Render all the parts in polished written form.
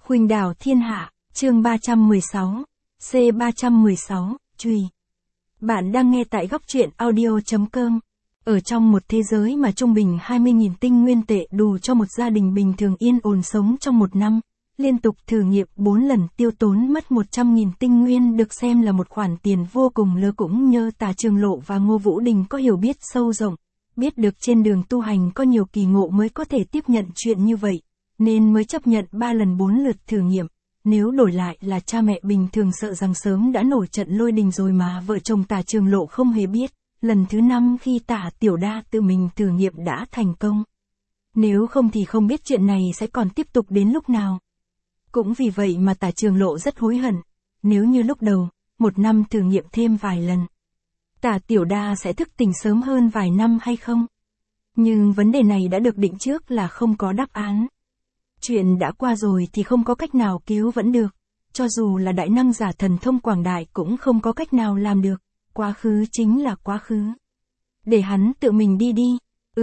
Khuynh đảo thiên hạ, chương 316, C316, truy. Bạn đang nghe tại góc truyện audio.com. Ở trong một thế giới mà trung bình 20.000 tinh nguyên tệ đủ cho một gia đình bình thường yên ổn sống trong một năm, liên tục thử nghiệm 4 lần tiêu tốn mất 100.000 tinh nguyên được xem là một khoản tiền vô cùng lớn, cũng nhờ Tả Trường Lộ và Ngô Vũ Đình có hiểu biết sâu rộng, biết được trên đường tu hành có nhiều kỳ ngộ mới có thể tiếp nhận chuyện như vậy, nên mới chấp nhận 3 lần 4 lượt thử nghiệm. Nếu đổi lại là cha mẹ bình thường sợ rằng sớm đã nổi trận lôi đình rồi mà vợ chồng Tả Trường Lộ không hề biết. Lần thứ 5 khi Tả Tiểu Đa tự mình thử nghiệm đã thành công. Nếu không thì không biết chuyện này sẽ còn tiếp tục đến lúc nào. Cũng vì vậy mà Tả Trường Lộ rất hối hận. Nếu như lúc đầu, một năm thử nghiệm thêm vài lần, Tả Tiểu Đa sẽ thức tỉnh sớm hơn vài năm hay không? Nhưng vấn đề này đã được định trước là không có đáp án. Chuyện đã qua rồi thì không có cách nào cứu vẫn được. Cho dù là đại năng giả thần thông quảng đại cũng không có cách nào làm được. Quá khứ chính là quá khứ. Để hắn tự mình đi đi.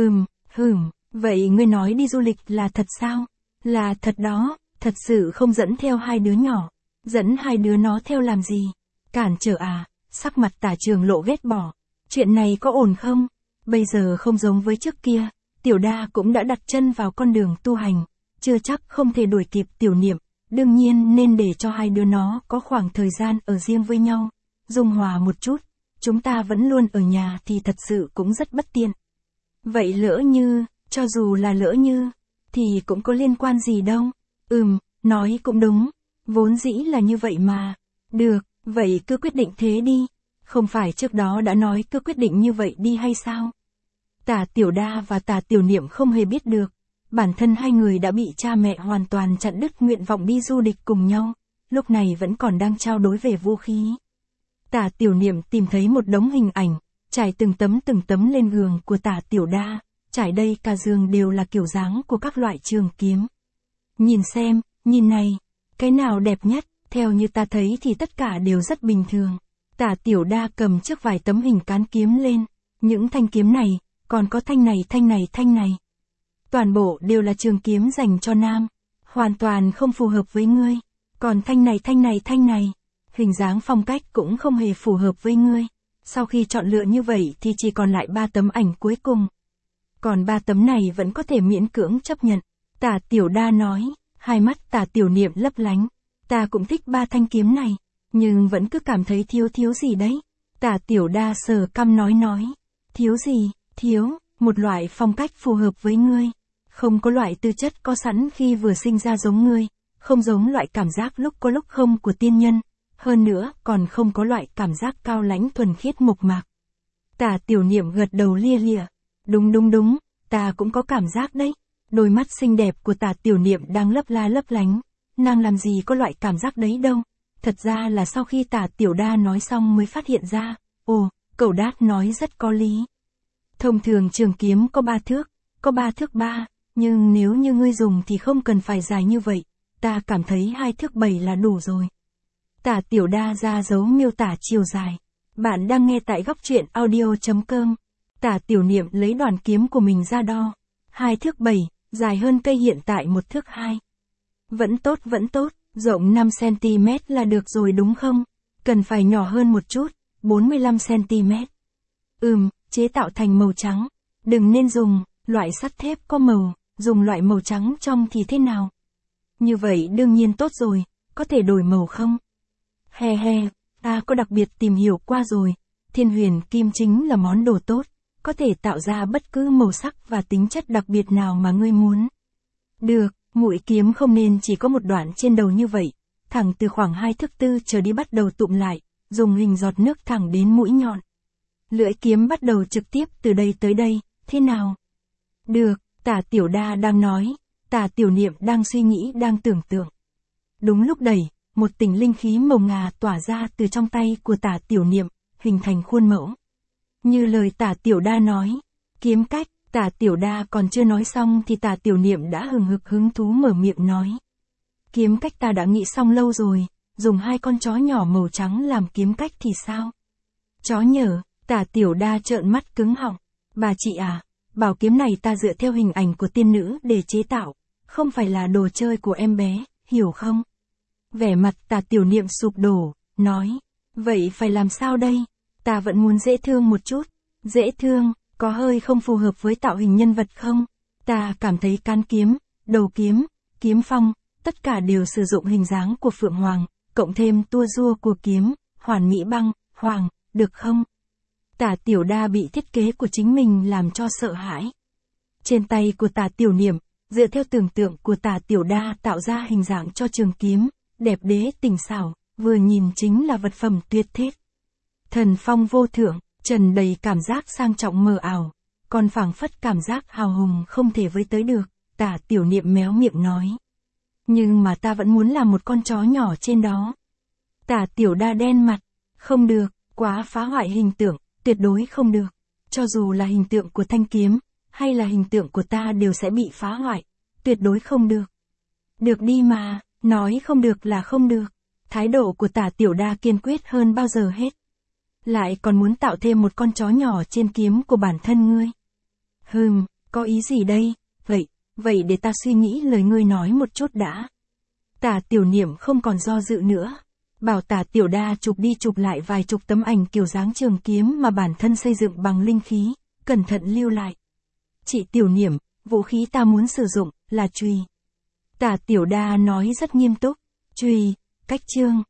Vậy ngươi nói đi du lịch là thật sao? Là thật đó, thật sự không dẫn theo hai đứa nhỏ. Dẫn hai đứa nó theo làm gì? Cản trở à? Sắc mặt Tả Trường Lộ ghét bỏ. Chuyện này có ổn không? Bây giờ không giống với trước kia, Tiểu Đa cũng đã đặt chân vào con đường tu hành. Chưa chắc không thể đuổi kịp Tiểu Niệm, đương nhiên nên để cho hai đứa nó có khoảng thời gian ở riêng với nhau. Dung hòa một chút. Chúng ta vẫn luôn ở nhà thì thật sự cũng rất bất tiện. Vậy lỡ như, cho dù là lỡ như, thì cũng có liên quan gì đâu. Nói cũng đúng. Vốn dĩ là như vậy mà. Được, vậy cứ quyết định thế đi. Không phải trước đó đã nói cứ quyết định như vậy đi hay sao? Tả Tiểu Đa và Tả Tiểu Niệm không hề biết được. Bản thân hai người đã bị cha mẹ hoàn toàn chặn đứt nguyện vọng đi du lịch cùng nhau. Lúc này vẫn còn đang trao đổi về vũ khí. Tả Tiểu Niệm tìm thấy một đống hình ảnh, trải từng tấm lên giường của Tả Tiểu Đa, trải đây cả giường đều là kiểu dáng của các loại trường kiếm. Nhìn xem, nhìn này, cái nào đẹp nhất, theo như ta thấy thì tất cả đều rất bình thường. Tả Tiểu Đa cầm trước vài tấm hình cán kiếm lên, những thanh kiếm này, còn có thanh này. Toàn bộ đều là trường kiếm dành cho nam, hoàn toàn không phù hợp với ngươi, còn thanh này. Hình dáng phong cách cũng không hề phù hợp với ngươi. Sau khi chọn lựa như vậy thì chỉ còn lại 3 tấm ảnh cuối cùng. Còn 3 tấm này vẫn có thể miễn cưỡng chấp nhận. Tả Tiểu Đa nói, hai mắt Tả Tiểu Niệm lấp lánh. Ta cũng thích 3 thanh kiếm này, nhưng vẫn cứ cảm thấy thiếu gì đấy. Tả Tiểu Đa sờ cằm nói. Thiếu gì? Thiếu, một loại phong cách phù hợp với ngươi. Không có loại tư chất có sẵn khi vừa sinh ra giống ngươi. Không giống loại cảm giác lúc có lúc không của tiên nhân. Hơn nữa, còn không có loại cảm giác cao lãnh thuần khiết mộc mạc. Tả Tiểu Niệm gật đầu lia lịa. Đúng, ta cũng có cảm giác đấy. Đôi mắt xinh đẹp của Tả Tiểu Niệm đang lấp lánh. Nàng làm gì có loại cảm giác đấy đâu. Thật ra là sau khi Tả Tiểu Đa nói xong mới phát hiện ra. Cậu Đát nói rất có lý. Thông thường trường kiếm có 3 thước, có 3 thước 3, nhưng nếu như ngươi dùng thì không cần phải dài như vậy. Ta cảm thấy 2 thước 7 là đủ rồi. Tả Tiểu Đa ra dấu miêu tả chiều dài. Bạn đang nghe tại góc truyện audio.com. Tả Tiểu Niệm lấy đoàn kiếm của mình ra đo. 2 thước 7, dài hơn cây hiện tại 1 thước 2. Vẫn tốt, rộng 5cm là được rồi đúng không? Cần phải nhỏ hơn một chút, 45cm. Chế tạo thành màu trắng. Đừng nên dùng loại sắt thép có màu, dùng loại màu trắng trong thì thế nào? Như vậy đương nhiên tốt rồi, có thể đổi màu không? Ta có đặc biệt tìm hiểu qua rồi, Thiên Huyền Kim chính là món đồ tốt, có thể tạo ra bất cứ màu sắc và tính chất đặc biệt nào mà ngươi muốn. Được, mũi kiếm không nên chỉ có một đoạn trên đầu như vậy, thẳng từ khoảng 2 thước 4 trở đi bắt đầu tụm lại, dùng hình giọt nước thẳng đến mũi nhọn. Lưỡi kiếm bắt đầu trực tiếp từ đây tới đây, thế nào? Được, Tả Tiểu Đa đang nói, Tả Tiểu Niệm đang suy nghĩ đang tưởng tượng. Đúng lúc đẩy, một tỉnh linh khí màu ngà tỏa ra từ trong tay của Tả Tiểu Niệm, hình thành khuôn mẫu. Như lời Tả Tiểu Đa nói, kiếm cách, Tả Tiểu Đa còn chưa nói xong thì Tả Tiểu Niệm đã hứng thú mở miệng nói. Kiếm cách ta đã nghĩ xong lâu rồi, dùng 2 con chó nhỏ màu trắng làm kiếm cách thì sao? Chó nhở, Tả Tiểu Đa trợn mắt cứng họng. Bà chị à, bảo kiếm này ta dựa theo hình ảnh của tiên nữ để chế tạo, không phải là đồ chơi của em bé. hiểu không? Vẻ mặt Tả Tiểu Niệm sụp đổ, nói, vậy phải làm sao đây? Ta vẫn muốn dễ thương một chút. Dễ thương, có hơi không phù hợp với tạo hình nhân vật không? Ta cảm thấy cán kiếm, đầu kiếm, kiếm phong, tất cả đều sử dụng hình dáng của Phượng Hoàng, cộng thêm tua rua của kiếm, hoàn mỹ băng, hoàng, được không? Tả Tiểu Đa bị thiết kế của chính mình làm cho sợ hãi. Trên tay của Tả Tiểu Niệm, dựa theo tưởng tượng của Tả Tiểu Đa tạo ra hình dạng cho trường kiếm, đẹp đế tình xảo, vừa nhìn chính là vật phẩm tuyệt thế. Thần phong vô thượng, trần đầy cảm giác sang trọng mờ ảo, còn phảng phất cảm giác hào hùng không thể với tới được, Tả Tiểu Niệm méo miệng nói. Nhưng mà ta vẫn muốn làm một con chó nhỏ trên đó. Tả Tiểu Đa đen mặt, không được, quá phá hoại hình tượng, tuyệt đối không được. Cho dù là hình tượng của thanh kiếm, hay là hình tượng của ta đều sẽ bị phá hoại, tuyệt đối không được. Được đi mà, nói không được là không được. Thái độ của Tả Tiểu Đa kiên quyết hơn bao giờ hết. Lại còn muốn tạo thêm một con chó nhỏ trên kiếm của bản thân ngươi. Có ý gì đây? Vậy để ta suy nghĩ lời ngươi nói một chút đã. Tả Tiểu Niệm không còn do dự nữa. Bảo Tả Tiểu Đa chụp đi chụp lại vài chục tấm ảnh kiểu dáng trường kiếm mà bản thân xây dựng bằng linh khí, cẩn thận lưu lại. Chị Tiểu Niệm, vũ khí ta muốn sử dụng là chùy. Tả Tiểu Đa nói rất nghiêm túc. Chùy, cách chương.